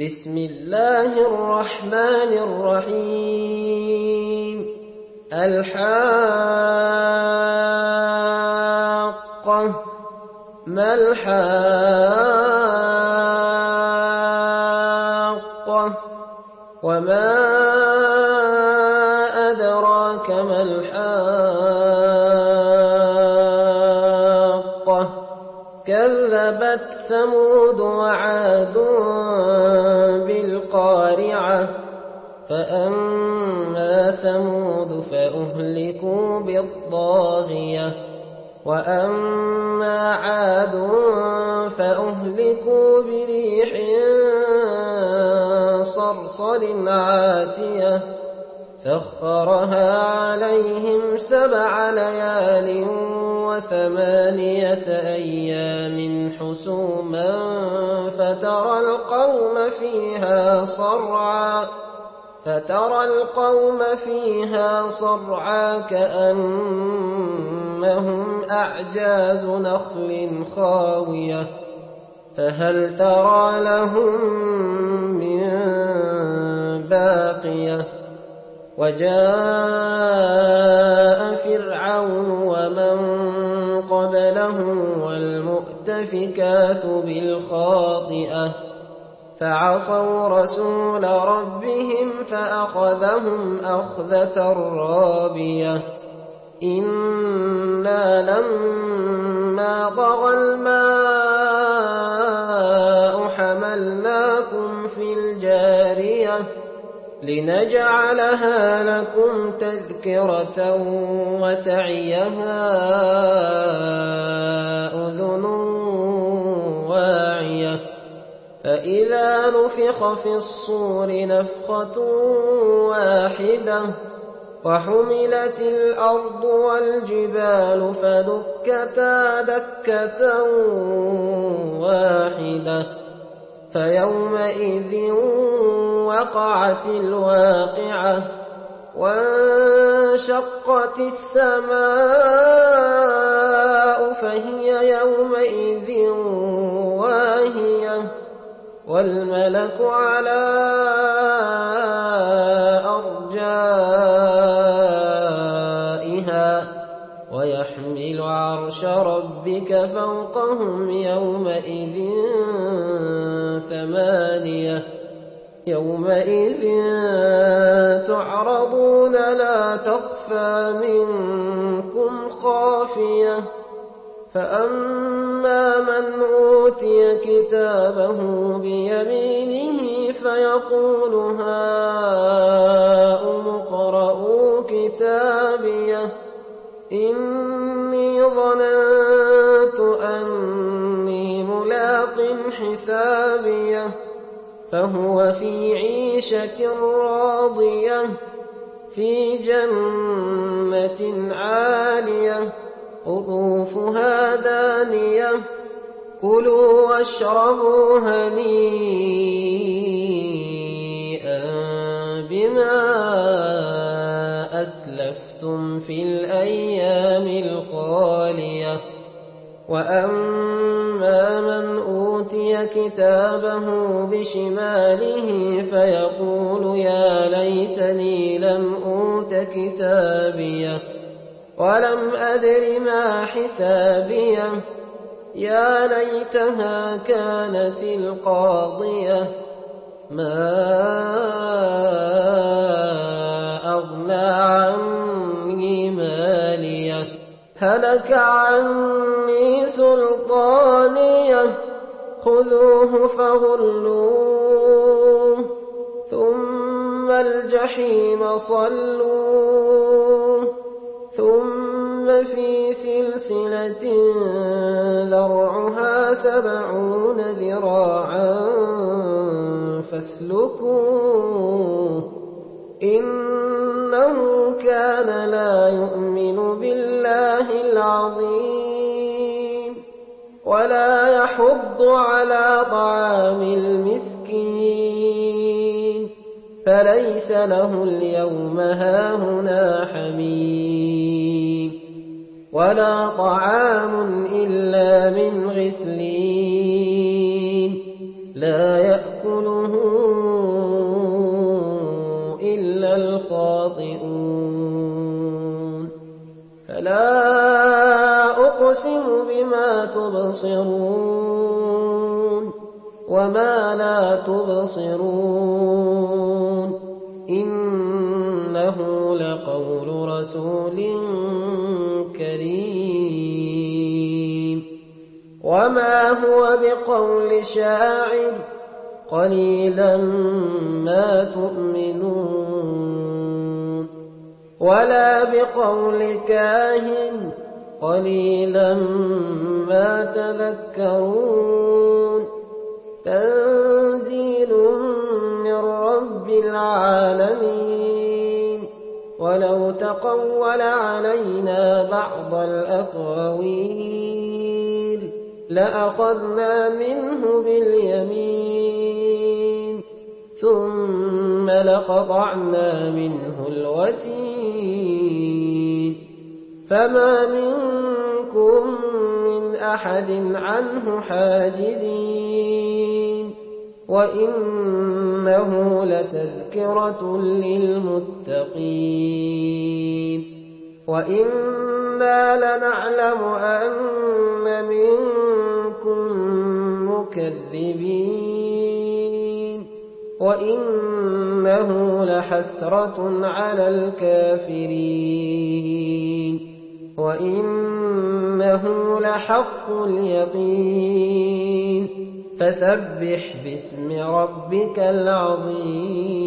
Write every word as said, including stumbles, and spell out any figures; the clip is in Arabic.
بسم الله الرحمن الرحيم الحاقة ما الحاقة وما أدراك ما الحاقة كذبت ثمود وعاد بالقارعة فأما ثمود فأهلكوا بالطاغية وأما عاد فأهلكوا بريح صرصر عاتية سخرها عليهم سبع ليال وثمانية أيام حسوما فترى القوم فيها صرعا فترى القوم فيها صرعا كأنهم أعجاز نخل خاوية فهل ترى لهم من باقية وجاء فرعون ومن قبله والمؤتفكات بالخاطئة فعصوا رسول ربهم فأخذهم أخذة رابية إنا لما طغى الماء حملناكم في الجارية لنجعلها لكم تذكرة وتعيها أذن واعية فإذا نفخ في الصور نفخة واحدة وحملت الأرض والجبال فدكتا دكة واحدة فيومئذ وقعت الواقعة وانشقت السماء فهي يومئذ واهية والملك على أرجائها ويحمل عرش ربك فوقهم يومئذ ثمانية يومئذ تعرضون لا تخفى منكم خافية فأما من أوتي كتابه بيمينه فيقول هاؤم اقرءوا كتابيه إني ظننت أني ملاق حسابيه فهو في عيشة راضية في جنة عالية قطوفها دانية كلوا واشربوا هنيئا بما أسلفتم في الأيام الخالية وأما من أوتي كتابه بشماله فيقول يا ليتني لم أوت كتابيه ولم أدر ما حسابيه يا ليتها كانت القاضية ما أغنى عني ماليه هلك عني سلطانيه خذوه فغلوه ثم الجحيم صلوه ثم في سلسلة ذرعها سبعون ذراعا فاسلكوه إنه كان لا يؤمن بالله العظيم ولا يحض على طعام المسكين فليس له اليوم هاهنا حميم ولا طعام إلا من غسلين لا يأكله ما تبصرون وما لا تبصرون إنه لقول رسول كريم وما هو بقول شاعر قليلا ما تؤمنون ولا بقول كاهن قليلا ما تذكرون تنزيل من رب العالمين ولو تقول علينا بعض الأقاويل لأخذنا منه باليمين ثم لقطعنا منه الوتين فما منكم من أحد عنه حاجزين وإنه لتذكرة للمتقين وإنا لنعلم أن منكم مكذبين وإنه لحسرة على الكافرين وإنه لحق اليقين فسبح باسم ربك العظيم